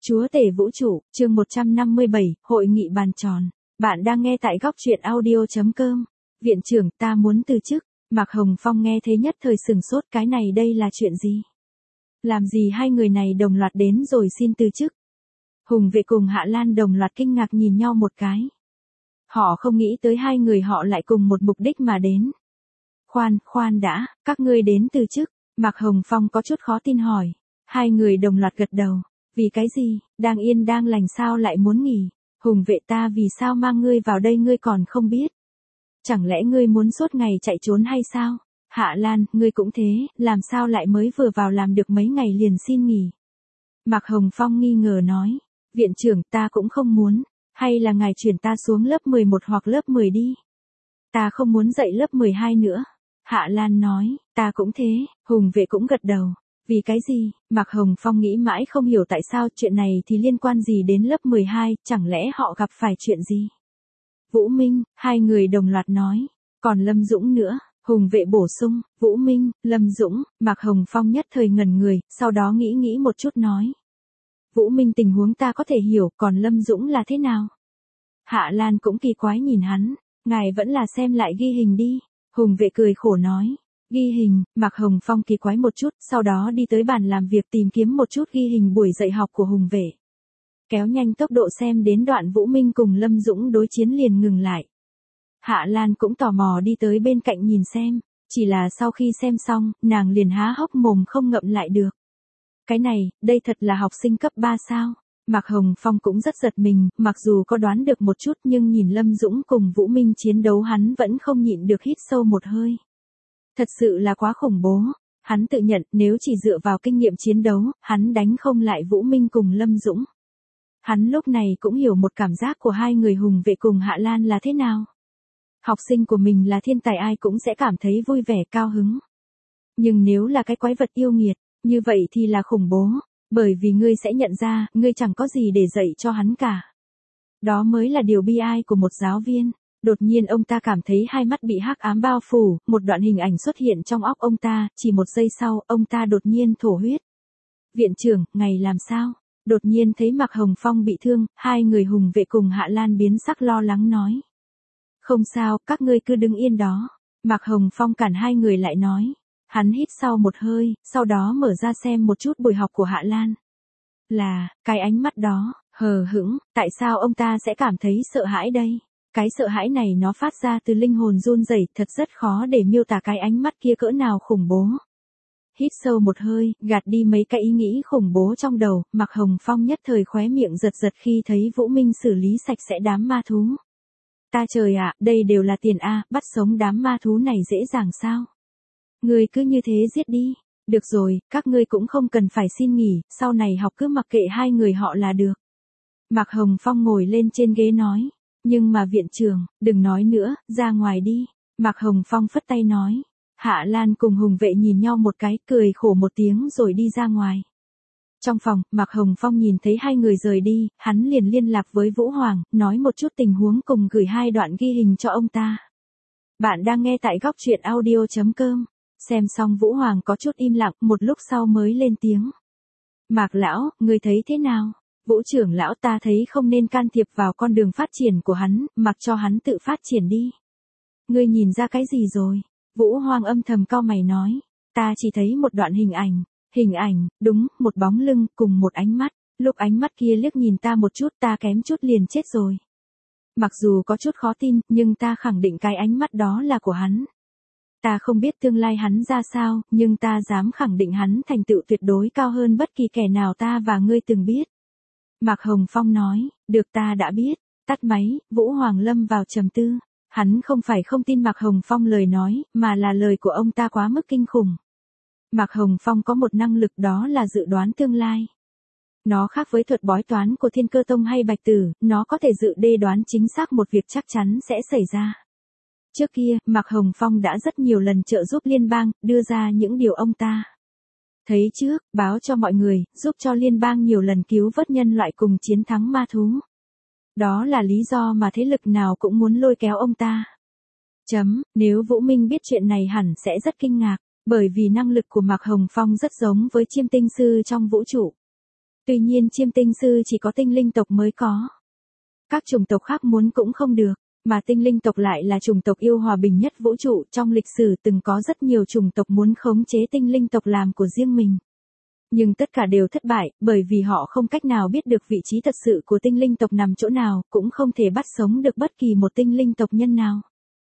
Chúa tể vũ trụ, chương 157, hội nghị bàn tròn. Bạn đang nghe tại góc truyện audio.com. Viện trưởng, ta muốn từ chức. Mạc Hồng Phong nghe thế nhất thời sừng sốt, cái này đây là chuyện gì? Làm gì hai người này đồng loạt đến rồi xin từ chức? Hùng Vệ cùng Hạ Lan đồng loạt kinh ngạc nhìn nhau một cái. Họ không nghĩ tới hai người họ lại cùng một mục đích mà đến. Khoan đã, các ngươi đến từ chức. Mạc Hồng Phong có chút khó tin hỏi. Hai người đồng loạt gật đầu. Vì cái gì, đang yên đang lành sao lại muốn nghỉ? Hùng Vệ, ta vì sao mang ngươi vào đây ngươi còn không biết? Chẳng lẽ ngươi muốn suốt ngày chạy trốn hay sao? Hạ Lan, ngươi cũng thế, làm sao lại mới vừa vào làm được mấy ngày liền xin nghỉ? Mạc Hồng Phong nghi ngờ nói. Viện trưởng, ta cũng không muốn. Hay là ngài chuyển ta xuống lớp 11 hoặc lớp 10 đi? Ta không muốn dạy lớp 12 nữa. Hạ Lan nói, ta cũng thế. Hùng Vệ cũng gật đầu. Vì cái gì? Mạc Hồng Phong nghĩ mãi không hiểu tại sao chuyện này thì liên quan gì đến lớp 12, chẳng lẽ họ gặp phải chuyện gì? Vũ Minh, hai người đồng loạt nói. Còn Lâm Dũng nữa, Hùng Vệ bổ sung, Vũ Minh, Lâm Dũng. Mạc Hồng Phong nhất thời ngẩn người, sau đó nghĩ một chút nói. Vũ Minh tình huống ta có thể hiểu, còn Lâm Dũng là thế nào? Hạ Lan cũng kỳ quái nhìn hắn, ngài vẫn là xem lại ghi hình đi. Hùng Vệ cười khổ nói. Ghi hình, Mạc Hồng Phong kỳ quái một chút, sau đó đi tới bàn làm việc tìm kiếm một chút ghi hình buổi dạy học của Hùng Vệ. Kéo nhanh tốc độ xem đến đoạn Vũ Minh cùng Lâm Dũng đối chiến liền ngừng lại. Hạ Lan cũng tò mò đi tới bên cạnh nhìn xem, chỉ là sau khi xem xong, nàng liền há hốc mồm không ngậm lại được. Cái này, đây thật là học sinh cấp 3 sao? Mạc Hồng Phong cũng rất giật mình, mặc dù có đoán được một chút nhưng nhìn Lâm Dũng cùng Vũ Minh chiến đấu hắn vẫn không nhịn được hít sâu một hơi. Thật sự là quá khủng bố. Hắn tự nhận nếu chỉ dựa vào kinh nghiệm chiến đấu, hắn đánh không lại Vũ Minh cùng Lâm Dũng. Hắn lúc này cũng hiểu một cảm giác của hai người Hùng Vệ cùng Hạ Lan là thế nào. Học sinh của mình là thiên tài ai cũng sẽ cảm thấy vui vẻ cao hứng. Nhưng nếu là cái quái vật yêu nghiệt, như vậy thì là khủng bố. Bởi vì ngươi sẽ nhận ra, ngươi chẳng có gì để dạy cho hắn cả. Đó mới là điều bi ai của một giáo viên. Đột nhiên ông ta cảm thấy hai mắt bị hắc ám bao phủ, một đoạn hình ảnh xuất hiện trong óc ông ta, chỉ một giây sau, ông ta đột nhiên thổ huyết. Viện trưởng, ngày làm sao? Đột nhiên thấy Mạc Hồng Phong bị thương, hai người Hùng Vệ cùng Hạ Lan biến sắc lo lắng nói. Không sao, các ngươi cứ đứng yên đó. Mạc Hồng Phong cản hai người lại nói. Hắn hít sau một hơi, sau đó mở ra xem một chút buổi học của Hạ Lan. Là, cái ánh mắt đó, hờ hững, tại sao ông ta sẽ cảm thấy sợ hãi đây? Cái sợ hãi này nó phát ra từ linh hồn run rẩy, thật rất khó để miêu tả cái ánh mắt kia cỡ nào khủng bố. Hít sâu một hơi, gạt đi mấy cái ý nghĩ khủng bố trong đầu, Mạc Hồng Phong nhất thời khóe miệng giật khi thấy Vũ Minh xử lý sạch sẽ đám ma thú. Ta trời ạ, đây đều là tiền a, bắt sống đám ma thú này dễ dàng sao? Ngươi cứ như thế giết đi. Được rồi, các ngươi cũng không cần phải xin nghỉ, sau này học cứ mặc kệ hai người họ là được. Mạc Hồng Phong ngồi lên trên ghế nói. Nhưng mà viện trưởng, đừng nói nữa, ra ngoài đi. Mạc Hồng Phong phất tay nói. Hạ Lan cùng Hùng Vệ nhìn nhau một cái, cười khổ một tiếng rồi đi ra ngoài. Trong phòng, Mạc Hồng Phong nhìn thấy hai người rời đi, hắn liền liên lạc với Vũ Hoàng, nói một chút tình huống cùng gửi hai đoạn ghi hình cho ông ta. Bạn đang nghe tại góc truyện audio.com. Xem xong Vũ Hoàng có chút im lặng, một lúc sau mới lên tiếng. Mạc lão, ngươi thấy thế nào? Vũ trưởng lão, ta thấy không nên can thiệp vào con đường phát triển của hắn, mặc cho hắn tự phát triển đi. Ngươi nhìn ra cái gì rồi? Vũ Hoàng âm thầm cau mày nói. Ta chỉ thấy một đoạn hình ảnh, đúng, một bóng lưng, cùng một ánh mắt. Lúc ánh mắt kia liếc nhìn ta một chút ta kém chút liền chết rồi. Mặc dù có chút khó tin, nhưng ta khẳng định cái ánh mắt đó là của hắn. Ta không biết tương lai hắn ra sao, nhưng ta dám khẳng định hắn thành tựu tuyệt đối cao hơn bất kỳ kẻ nào ta và ngươi từng biết. Mạc Hồng Phong nói, được ta đã biết. Tắt máy, Vũ Hoàng lâm vào trầm tư. Hắn không phải không tin Mạc Hồng Phong lời nói, mà là lời của ông ta quá mức kinh khủng. Mạc Hồng Phong có một năng lực đó là dự đoán tương lai. Nó khác với thuật bói toán của Thiên Cơ Tông hay Bạch Tử, nó có thể dự đoán chính xác một việc chắc chắn sẽ xảy ra. Trước kia, Mạc Hồng Phong đã rất nhiều lần trợ giúp liên bang, đưa ra những điều ông ta thấy trước, báo cho mọi người, giúp cho liên bang nhiều lần cứu vớt nhân loại cùng chiến thắng ma thú. Đó là lý do mà thế lực nào cũng muốn lôi kéo ông ta. Nếu Vũ Minh biết chuyện này hẳn sẽ rất kinh ngạc, bởi vì năng lực của Mạc Hồng Phong rất giống với chiêm tinh sư trong vũ trụ. Tuy nhiên chiêm tinh sư chỉ có tinh linh tộc mới có. Các chủng tộc khác muốn cũng không được, mà tinh linh tộc lại là chủng tộc yêu hòa bình nhất vũ trụ. Trong lịch sử từng có rất nhiều chủng tộc muốn khống chế tinh linh tộc làm của riêng mình. Nhưng tất cả đều thất bại, bởi vì họ không cách nào biết được vị trí thật sự của tinh linh tộc nằm chỗ nào, cũng không thể bắt sống được bất kỳ một tinh linh tộc nhân nào.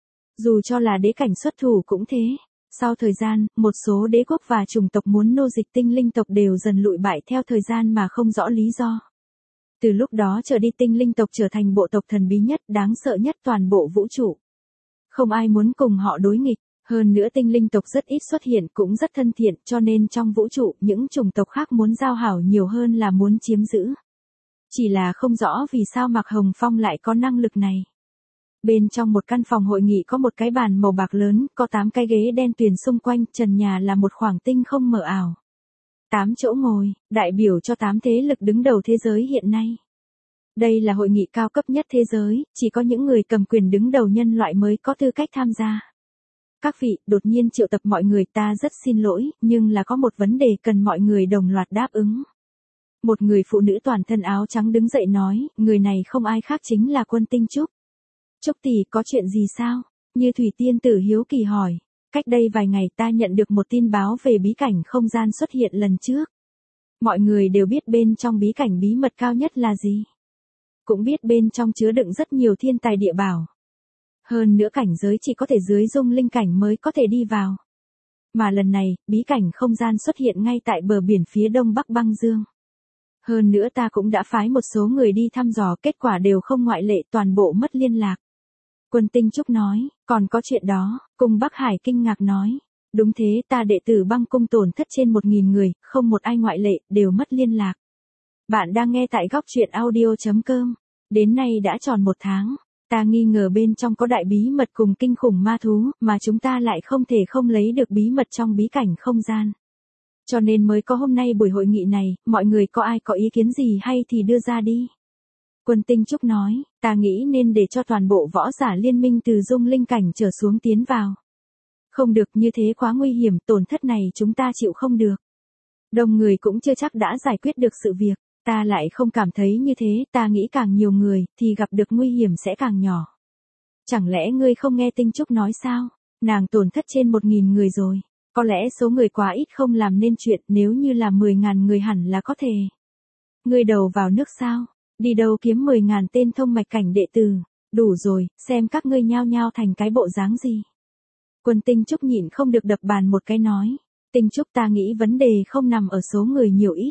Dù cho là đế cảnh xuất thủ cũng thế. Sau thời gian, một số đế quốc và chủng tộc muốn nô dịch tinh linh tộc đều dần lụi bại theo thời gian mà không rõ lý do. Từ lúc đó trở đi tinh linh tộc trở thành bộ tộc thần bí nhất, đáng sợ nhất toàn bộ vũ trụ. Không ai muốn cùng họ đối nghịch. Hơn nữa tinh linh tộc rất ít xuất hiện, cũng rất thân thiện, cho nên trong vũ trụ những chủng tộc khác muốn giao hảo nhiều hơn là muốn chiếm giữ. Chỉ là không rõ vì sao Mạc Hồng Phong lại có năng lực này. Bên trong một căn phòng hội nghị có một cái bàn màu bạc lớn, có 8 cái ghế đen tuyền xung quanh, trần nhà là một khoảng tinh không mờ ảo. 8 chỗ ngồi, đại biểu cho 8 thế lực đứng đầu thế giới hiện nay. Đây là hội nghị cao cấp nhất thế giới, chỉ có những người cầm quyền đứng đầu nhân loại mới có tư cách tham gia. Các vị, đột nhiên triệu tập mọi người, ta rất xin lỗi, nhưng là có một vấn đề cần mọi người đồng loạt đáp ứng. Một người phụ nữ toàn thân áo trắng đứng dậy nói, người này không ai khác chính là Quân Tinh Trúc. Trúc tỷ, có chuyện gì sao? Như Thủy Tiên Tử hiếu kỳ hỏi. Cách đây vài ngày ta nhận được một tin báo về bí cảnh không gian xuất hiện lần trước. Mọi người đều biết bên trong bí cảnh bí mật cao nhất là gì. Cũng biết bên trong chứa đựng rất nhiều thiên tài địa bảo. Hơn nữa cảnh giới chỉ có thể dưới dung linh cảnh mới có thể đi vào. Mà lần này, bí cảnh không gian xuất hiện ngay tại bờ biển phía đông bắc băng dương. Hơn nữa ta cũng đã phái một số người đi thăm dò, kết quả đều không ngoại lệ, toàn bộ mất liên lạc. Quân Tinh Trúc nói, còn có chuyện đó, Cung Bắc Hải kinh ngạc nói. Đúng thế, ta đệ tử băng cung tổn thất trên 1.000 người, không một ai ngoại lệ, đều mất liên lạc. Bạn đang nghe tại góc truyện audio.com. Đến nay đã tròn 1 tháng. Ta nghi ngờ bên trong có đại bí mật cùng kinh khủng ma thú, mà chúng ta lại không thể không lấy được bí mật trong bí cảnh không gian. Cho nên mới có hôm nay buổi hội nghị này, mọi người có ai có ý kiến gì hay thì đưa ra đi. Quân Tinh Trúc nói, ta nghĩ nên để cho toàn bộ võ giả liên minh từ dung linh cảnh trở xuống tiến vào. Không được, như thế quá nguy hiểm, tổn thất này chúng ta chịu không được. Đông người cũng chưa chắc đã giải quyết được sự việc. Ta lại không cảm thấy như thế, ta nghĩ càng nhiều người, thì gặp được nguy hiểm sẽ càng nhỏ. Chẳng lẽ ngươi không nghe Tinh Trúc nói sao? Nàng tổn thất trên 1.000 người rồi. Có lẽ số người quá ít không làm nên chuyện, nếu như là 10.000 người hẳn là có thể. Ngươi đầu vào nước sao? Đi đâu kiếm 10.000 tên thông mạch cảnh đệ tử? Đủ rồi, xem các ngươi nhao nhao thành cái bộ dáng gì. Quân Tinh Trúc nhịn không được đập bàn một cái nói. Tinh Trúc, ta nghĩ vấn đề không nằm ở số người nhiều ít.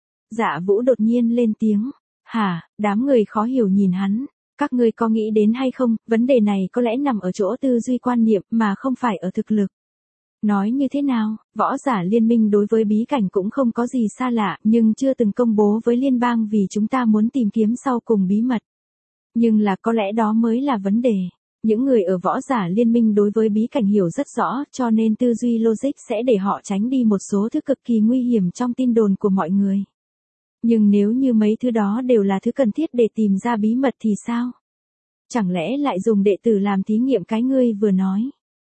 Dạ Vũ đột nhiên lên tiếng. Hả? Đám người khó hiểu nhìn hắn. Các ngươi có nghĩ đến hay không, vấn đề này có lẽ nằm ở chỗ tư duy quan niệm mà không phải ở thực lực. Nói như thế nào, võ giả liên minh đối với bí cảnh cũng không có gì xa lạ, nhưng chưa từng công bố với liên bang vì chúng ta muốn tìm kiếm sau cùng bí mật. Nhưng là có lẽ đó mới là vấn đề. Những người ở võ giả liên minh đối với bí cảnh hiểu rất rõ, cho nên tư duy logic sẽ để họ tránh đi một số thứ cực kỳ nguy hiểm trong tin đồn của mọi người. Nhưng nếu như mấy thứ đó đều là thứ cần thiết để tìm ra bí mật thì sao? Chẳng lẽ lại dùng đệ tử làm thí nghiệm cái ngươi vừa nói?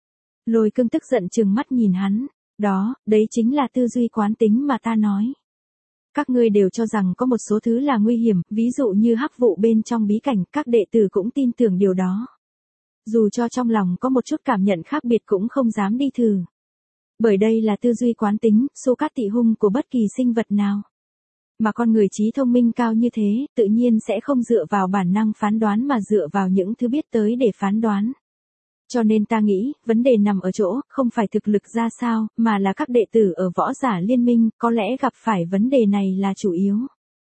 Lôi Cương tức giận trừng mắt nhìn hắn. Đó, đấy chính là tư duy quán tính mà ta nói. Các ngươi đều cho rằng có một số thứ là nguy hiểm, ví dụ như hắc vụ bên trong bí cảnh, các đệ tử cũng tin tưởng điều đó. Dù cho trong lòng có một chút cảm nhận khác biệt cũng không dám đi thử. Bởi đây là tư duy quán tính, số cát tị hung của bất kỳ sinh vật nào. Mà con người trí thông minh cao như thế, tự nhiên sẽ không dựa vào bản năng phán đoán mà dựa vào những thứ biết tới để phán đoán. Cho nên ta nghĩ, vấn đề nằm ở chỗ, không phải thực lực ra sao, mà là các đệ tử ở võ giả liên minh, có lẽ gặp phải vấn đề này là chủ yếu.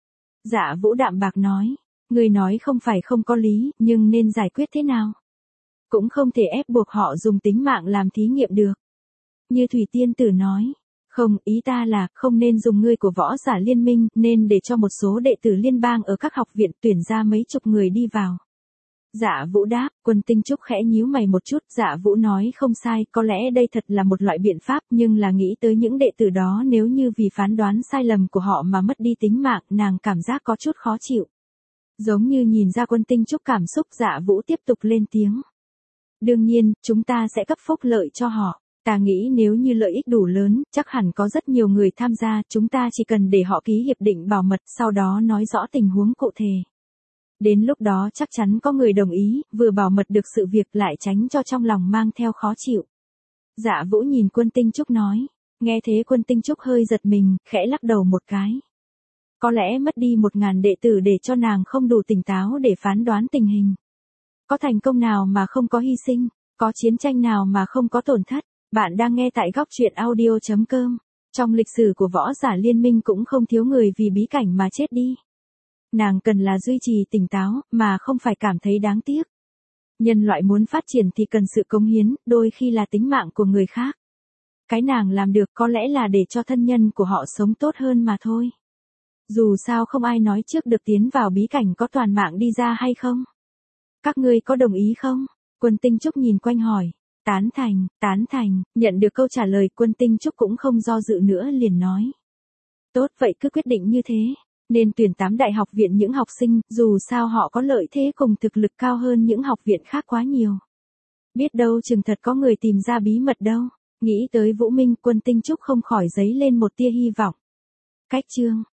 Dạ Vũ đạm bạc nói, người nói không phải không có lý, nhưng nên giải quyết thế nào? Cũng không thể ép buộc họ dùng tính mạng làm thí nghiệm được. Như Thủy Tiên Tử nói, không, ý ta là, không nên dùng người của võ giả liên minh, nên để cho một số đệ tử liên bang ở các học viện tuyển ra mấy chục người đi vào. Dạ Vũ đáp, Quân Tinh Trúc khẽ nhíu mày một chút, Dạ Vũ nói không sai, có lẽ đây thật là một loại biện pháp, nhưng là nghĩ tới những đệ tử đó nếu như vì phán đoán sai lầm của họ mà mất đi tính mạng, nàng cảm giác có chút khó chịu. Giống như nhìn ra Quân Tinh Trúc cảm xúc, Dạ Vũ tiếp tục lên tiếng. Đương nhiên, chúng ta sẽ cấp phúc lợi cho họ. Ta nghĩ nếu như lợi ích đủ lớn, chắc hẳn có rất nhiều người tham gia, chúng ta chỉ cần để họ ký hiệp định bảo mật, sau đó nói rõ tình huống cụ thể. Đến lúc đó chắc chắn có người đồng ý, vừa bảo mật được sự việc lại tránh cho trong lòng mang theo khó chịu. Dạ Vũ nhìn Quân Tinh Trúc nói. Nghe thế Quân Tinh Trúc hơi giật mình, khẽ lắc đầu một cái. Có lẽ mất đi 1.000 đệ tử để cho nàng không đủ tỉnh táo để phán đoán tình hình. Có thành công nào mà không có hy sinh, có chiến tranh nào mà không có tổn thất. Bạn đang nghe tại góc truyện audio.com. Trong lịch sử của võ giả liên minh cũng không thiếu người vì bí cảnh mà chết đi. Nàng cần là duy trì tỉnh táo, mà không phải cảm thấy đáng tiếc. Nhân loại muốn phát triển thì cần sự cống hiến, đôi khi là tính mạng của người khác. Cái nàng làm được có lẽ là để cho thân nhân của họ sống tốt hơn mà thôi. Dù sao không ai nói trước được tiến vào bí cảnh có toàn mạng đi ra hay không. Các ngươi có đồng ý không? Quân Tinh Trúc nhìn quanh hỏi. Tán thành, nhận được câu trả lời Quân Tinh Trúc cũng không do dự nữa liền nói. Tốt vậy cứ quyết định như thế. Nên tuyển 8 đại học viện những học sinh, dù sao họ có lợi thế cùng thực lực cao hơn những học viện khác quá nhiều. Biết đâu chừng thật có người tìm ra bí mật đâu. Nghĩ tới Vũ Minh, Quân Tinh Trúc không khỏi dấy lên một tia hy vọng. Cách chương